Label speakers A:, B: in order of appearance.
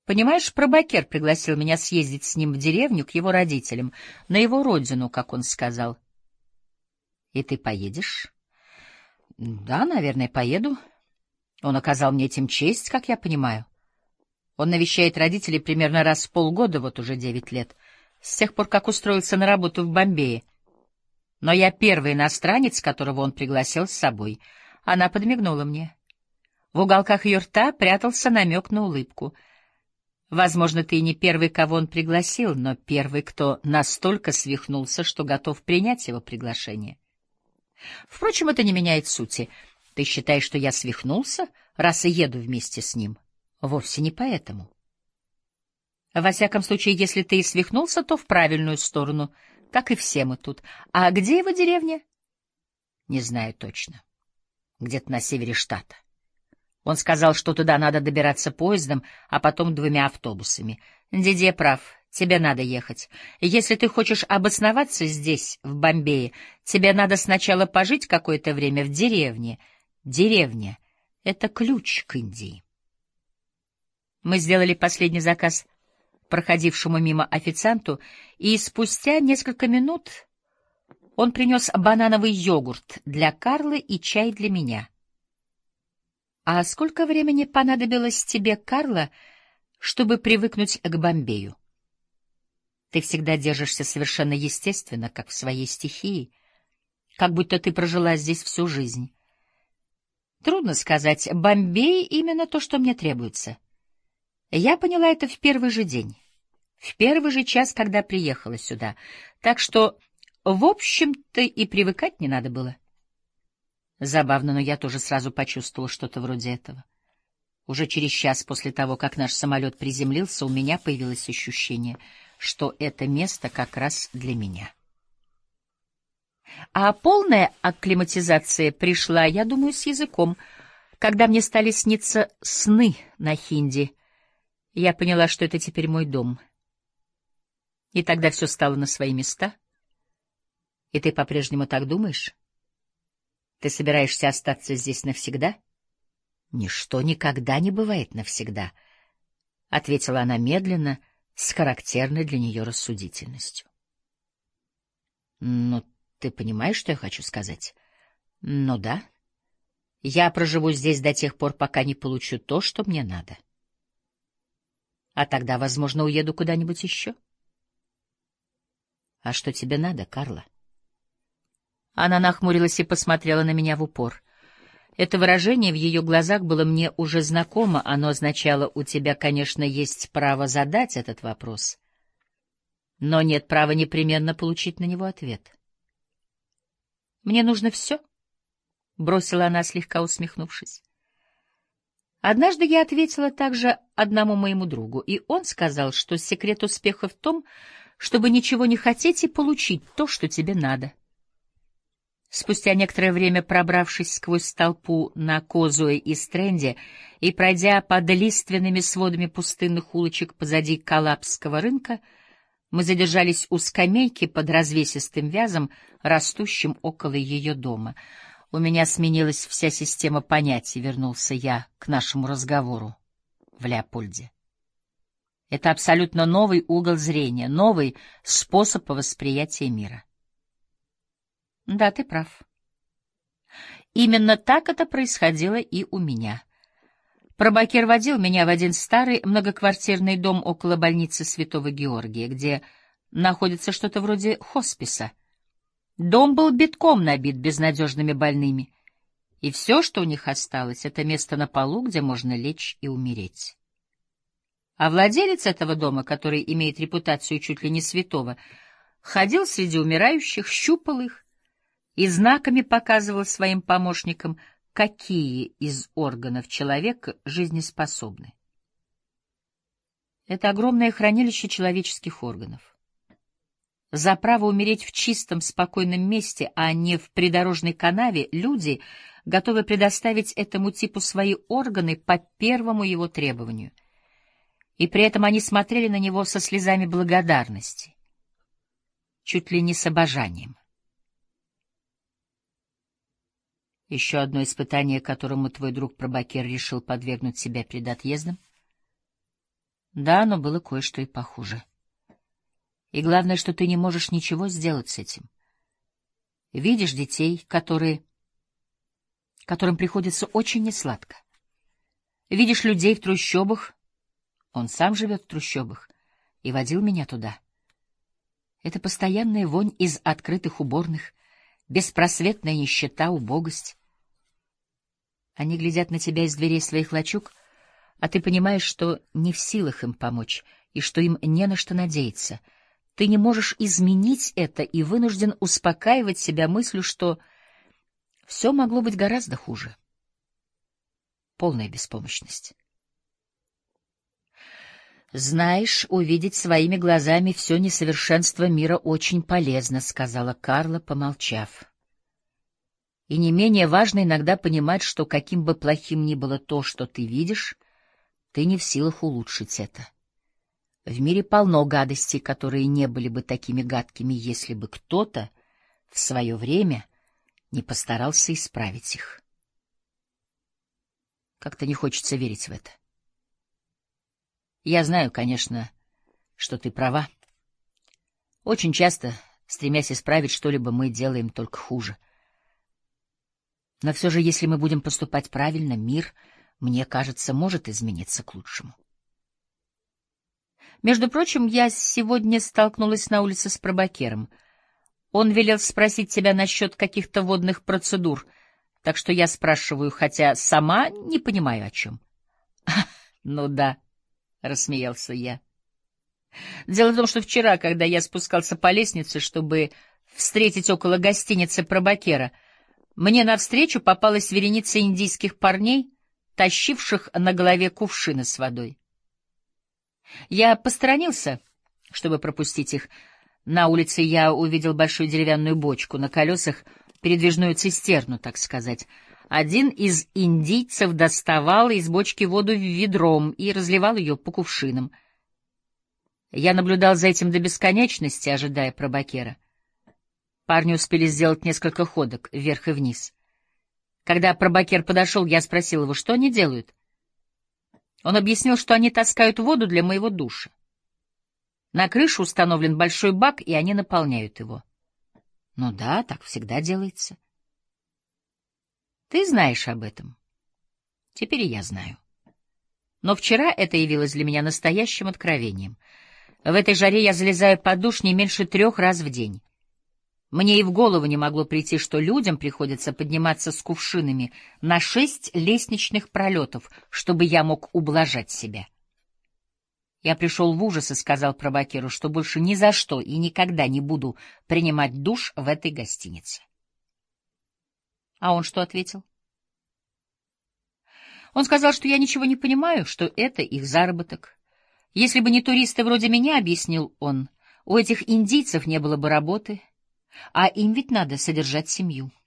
A: Понимаешь, Пробакер пригласил меня съездить с ним в деревню к его родителям, на его родину, как он сказал. — И ты поедешь? — Да, наверное, поеду. Он оказал мне этим честь, как я понимаю. Он навещает родителей примерно раз в полгода, вот уже 9 лет, с тех пор, как устроился на работу в Бомбее. Но я первый иностранец, которого он пригласил с собой. Она подмигнула мне. В уголках ее рта прятался намек на улыбку. Возможно, ты и не первый, кого он пригласил, но первый, кто настолько свихнулся, что готов принять его приглашение. Впрочем, это не меняет сути. Ты считаешь, что я свихнулся, раз и еду вместе с ним? Вовсе не поэтому. Во всяком случае, если ты и свихнулся, то в правильную сторону, как и все мы тут. А где его деревня? Не знаю точно. Где-то на севере штата. Он сказал, что туда надо добираться поездом, а потом 2 автобусами. Дидье прав, тебе надо ехать. Если ты хочешь обосноваться здесь, в Бомбее, тебе надо сначала пожить какое-то время в деревне. Деревня — это ключ к Индии. Мы сделали последний заказ проходившему мимо официанту, и спустя несколько минут он принес банановый йогурт для Карлы и чай для меня. А сколько времени понадобилось тебе, Карла, чтобы привыкнуть к Бомбею? Ты всегда держишься совершенно естественно, как в своей стихии, как будто ты прожила здесь всю жизнь. Трудно сказать, Бомбей — именно то, что мне требуется. Я поняла это в первый же день, в первый же час, когда приехала сюда, так что, в общем-то, и привыкать не надо было. Забавно, но я тоже сразу почувствовала что-то вроде этого. Уже через час после того, как наш самолет приземлился, у меня появилось ощущение, что это место как раз для меня. А полная акклиматизация пришла, я думаю, с языком. Когда мне стали сниться сны на хинди, я поняла, что это теперь мой дом. И тогда все стало на свои места. И ты по-прежнему так думаешь? Ты собираешься остаться здесь навсегда? Ничто никогда не бывает навсегда, — ответила она медленно, с характерной для нее рассудительностью. Ну, ты понимаешь, что я хочу сказать? Ну да. Я проживу здесь до тех пор, пока не получу то, что мне надо. А тогда, возможно, уеду куда-нибудь еще. А что тебе надо, Карла? Она нахмурилась и посмотрела на меня в упор. Это выражение в ее глазах было мне уже знакомо. Оно означало: у тебя, конечно, есть право задать этот вопрос, но нет права непременно получить на него ответ. Мне нужно все, — бросила она, слегка усмехнувшись. Однажды я ответила также одному моему другу, и он сказал, что секрет успеха в том, чтобы ничего не хотеть и получить то, что тебе надо. Спустя некоторое время, пробравшись сквозь толпу на Козуэ и Стрэнде и пройдя под лиственными сводами пустынных улочек позади Калабского рынка, мы задержались у скамейки под развесистым вязом, растущим около ее дома. У меня сменилась вся система понятий, вернулся я к нашему разговору в Леопольде. Это абсолютно новый угол зрения, новый способ восприятия мира. Да, ты прав. Именно так это происходило и у меня. Пробакер водил меня в один старый многоквартирный дом около больницы Святого Георгия, где находится что-то вроде хосписа. Дом был битком набит безнадежными больными, и все, что у них осталось, — это место на полу, где можно лечь и умереть. А владелец этого дома, который имеет репутацию чуть ли не святого, ходил среди умирающих, щупал их и знаками показывал своим помощникам, какие из органов человека жизнеспособны. Это огромное хранилище человеческих органов. За право умереть в чистом, спокойном месте, а не в придорожной канаве, люди готовы предоставить этому типу свои органы по первому его требованию. И при этом они смотрели на него со слезами благодарности, чуть ли не с обожанием. Еще одно испытание, которому твой друг Пробакер решил подвергнуть себя перед отъездом? Да, но было кое-что и похуже. И главное, что ты не можешь ничего сделать с этим. Видишь детей, которым приходится очень несладко. Видишь людей в трущобах, он сам живет в трущобах, и водил меня туда. Это постоянная вонь из открытых уборных, беспросветная нищета, убогость. Они глядят на тебя из дверей своих лачуг, а ты понимаешь, что не в силах им помочь, и что им не на что надеяться. Ты не можешь изменить это и вынужден успокаивать себя мыслью, что все могло быть гораздо хуже. Полная беспомощность. «Знаешь, увидеть своими глазами все несовершенство мира очень полезно», — сказала Карла, помолчав. «И не менее важно иногда понимать, что каким бы плохим ни было то, что ты видишь, ты не в силах улучшить это. В мире полно гадостей, которые не были бы такими гадкими, если бы кто-то в свое время не постарался исправить их». Как-то не хочется верить в это. Я знаю, конечно, что ты права. Очень часто, стремясь исправить что-либо, мы делаем только хуже. Но все же, если мы будем поступать правильно, мир, мне кажется, может измениться к лучшему. Между прочим, я сегодня столкнулась на улице с пробакером. Он велел спросить тебя насчет каких-то водных процедур, так что я спрашиваю, хотя сама не понимаю, о чем. — Ну да, — рассмеялся я. Дело в том, что вчера, когда я спускался по лестнице, чтобы встретить около гостиницы пробакера, мне навстречу попалась вереница индийских парней, тащивших на голове кувшины с водой. Я посторонился, чтобы пропустить их. На улице я увидел большую деревянную бочку на колесах, передвижную цистерну, так сказать. Один из индийцев доставал из бочки воду ведром и разливал ее по кувшинам. Я наблюдал за этим до бесконечности, ожидая пробакера. Парни успели сделать несколько ходок вверх и вниз. Когда пробакер подошел, я спросил его, что они делают. Он объяснил, что они таскают воду для моего душа. На крышу установлен большой бак, и они наполняют его. Ну да, так всегда делается. Ты знаешь об этом. Теперь и я знаю. Но вчера это явилось для меня настоящим откровением. В этой жаре я залезаю под душ не меньше 3 раз в день. Мне и в голову не могло прийти, что людям приходится подниматься с кувшинами на 6 лестничных пролетов, чтобы я мог ублажать себя. Я пришел в ужас и сказал пробакеру, что больше ни за что и никогда не буду принимать душ в этой гостинице. А он что ответил? Он сказал, что я ничего не понимаю, что это их заработок. Если бы не туристы вроде меня, объяснил он, у этих индийцев не было бы работы, а им ведь надо содержать семью.